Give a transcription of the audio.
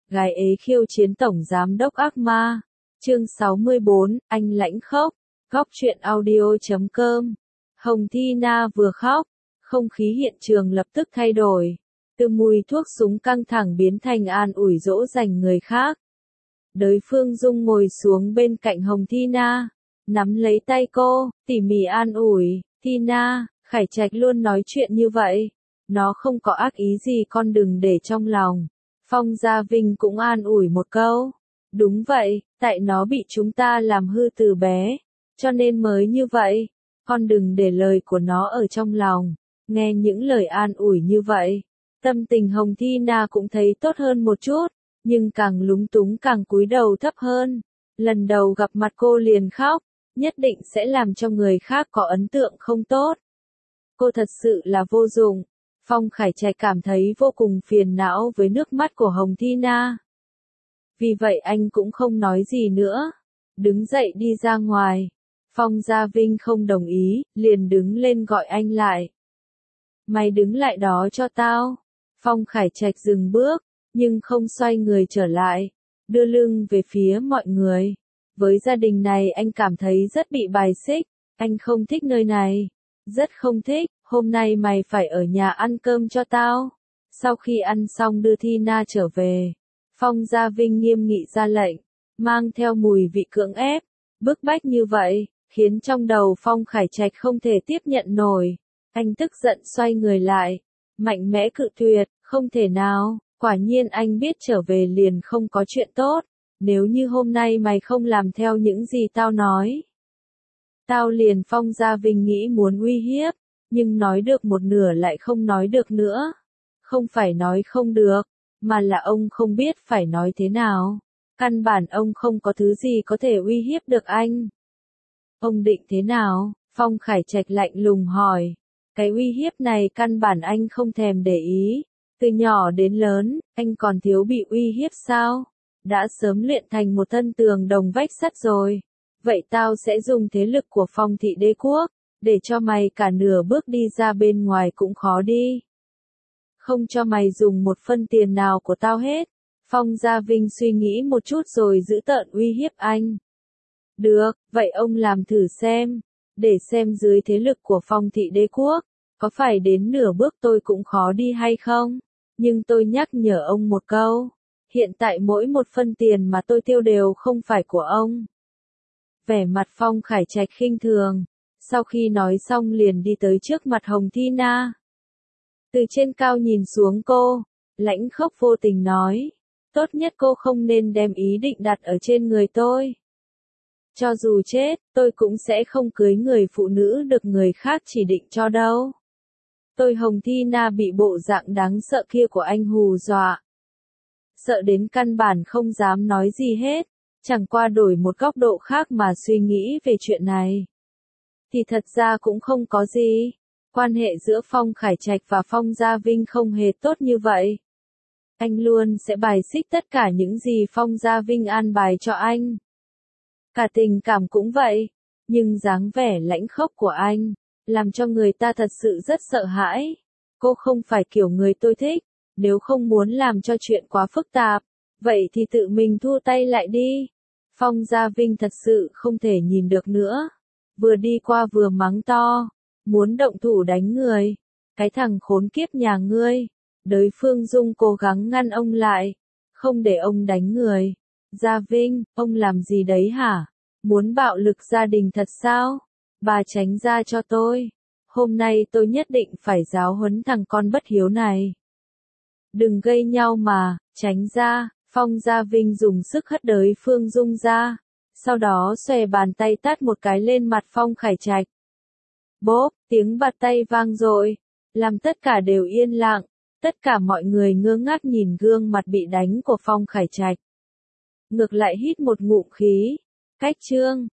Gái ế khiêu chiến tổng giám đốc ác ma. Chương 64, anh lãnh khốc. Góc truyện audio.com. Hồng Thi Na vừa khóc, không khí hiện trường lập tức thay đổi. Từ mùi thuốc súng căng thẳng biến thành an ủi dỗ dành người khác. Đới Phương Dung ngồi xuống bên cạnh Hồng Thi Na, nắm lấy tay cô, tỉ mỉ an ủi. Thi Na, Khải Trạch luôn nói chuyện như vậy. Nó không có ác ý gì, con đừng để trong lòng. Phong Gia Vinh cũng an ủi một câu. Đúng vậy, tại nó bị chúng ta làm hư từ bé, cho nên mới như vậy. Con đừng để lời của nó ở trong lòng. Nghe những lời an ủi như vậy, tâm tình Hồng Thi Na cũng thấy tốt hơn một chút, nhưng càng lúng túng càng cúi đầu thấp hơn. Lần đầu gặp mặt cô liền khóc, nhất định sẽ làm cho người khác có ấn tượng không tốt. Cô thật sự là vô dụng. Phong Khải Trạch cảm thấy vô cùng phiền não với nước mắt của Hồng Thi Na. Vì vậy anh cũng không nói gì nữa, đứng dậy đi ra ngoài. Phong Gia Vinh không đồng ý, liền đứng lên gọi anh lại. Mày đứng lại đó cho tao. Phong Khải Trạch dừng bước, nhưng không xoay người trở lại, đưa lưng về phía mọi người. Với gia đình này anh cảm thấy rất bị bài xích, anh không thích nơi này, rất không thích. Hôm nay mày phải ở nhà ăn cơm cho tao. Sau khi ăn xong đưa Thi Na trở về, Phong Gia Vinh nghiêm nghị ra lệnh, mang theo mùi vị cưỡng ép, bức bách như vậy, khiến trong đầu Phong Khải Trạch không thể tiếp nhận nổi. Anh tức giận xoay người lại, mạnh mẽ cự tuyệt, không thể nào, quả nhiên anh biết trở về liền không có chuyện tốt. Nếu như hôm nay mày không làm theo những gì tao nói, tao liền. Phong Gia Vinh nghĩ muốn uy hiếp, nhưng nói được một nửa lại không nói được nữa. Không phải nói không được, mà là ông không biết phải nói thế nào. Căn bản ông không có thứ gì có thể uy hiếp được anh. Ông định thế nào? Phong Khải Trạch lạnh lùng hỏi. Cái uy hiếp này căn bản anh không thèm để ý. Từ nhỏ đến lớn, anh còn thiếu bị uy hiếp sao? Đã sớm luyện thành một thân tường đồng vách sắt rồi. Vậy tao sẽ dùng thế lực của Phong thị đế quốc, để cho mày cả nửa bước đi ra bên ngoài cũng khó đi. Không cho mày dùng một phân tiền nào của tao hết. Phong Gia Vinh suy nghĩ một chút rồi giữ tợn uy hiếp anh. Được, vậy ông làm thử xem, để xem dưới thế lực của Phong thị đế quốc, có phải đến nửa bước tôi cũng khó đi hay không? Nhưng tôi nhắc nhở ông một câu, hiện tại mỗi một phân tiền mà tôi tiêu đều không phải của ông. Vẻ mặt Phong Khải Trạch khinh thường, sau khi nói xong liền đi tới trước mặt Hồng Thi Na. Từ trên cao nhìn xuống cô, lãnh khốc vô tình nói, tốt nhất cô không nên đem ý định đặt ở trên người tôi. Cho dù chết, tôi cũng sẽ không cưới người phụ nữ được người khác chỉ định cho đâu. Tôi Hồng Thi Na bị bộ dạng đáng sợ kia của anh hù dọa. Sợ đến căn bản không dám nói gì hết, chẳng qua đổi một góc độ khác mà suy nghĩ về chuyện này. Thì thật ra cũng không có gì. Quan hệ giữa Phong Khải Trạch và Phong Gia Vinh không hề tốt như vậy. Anh luôn sẽ bài xích tất cả những gì Phong Gia Vinh an bài cho anh. Cả tình cảm cũng vậy, nhưng dáng vẻ lãnh khốc của anh, làm cho người ta thật sự rất sợ hãi. Cô không phải kiểu người tôi thích, nếu không muốn làm cho chuyện quá phức tạp, vậy thì tự mình thu tay lại đi. Phong Gia Vinh thật sự không thể nhìn được nữa. Vừa đi qua vừa mắng to, muốn động thủ đánh người. Cái thằng khốn kiếp nhà ngươi. Đới Phương Dung cố gắng ngăn ông lại, không để ông đánh người. Gia Vinh, ông làm gì đấy hả? Muốn bạo lực gia đình thật sao? Bà tránh ra cho tôi. Hôm nay tôi nhất định phải giáo huấn thằng con bất hiếu này. Đừng gây nhau mà, tránh ra. Phong Gia Vinh dùng sức hất Đới Phương Dung ra, sau đó xòe bàn tay tát một cái lên mặt Phong Khải Trạch. Bốp, tiếng bạt tay vang dội, làm tất cả đều yên lặng, tất cả mọi người ngơ ngác nhìn gương mặt bị đánh của Phong Khải Trạch. Ngược lại hít một ngụm khí, cách chương.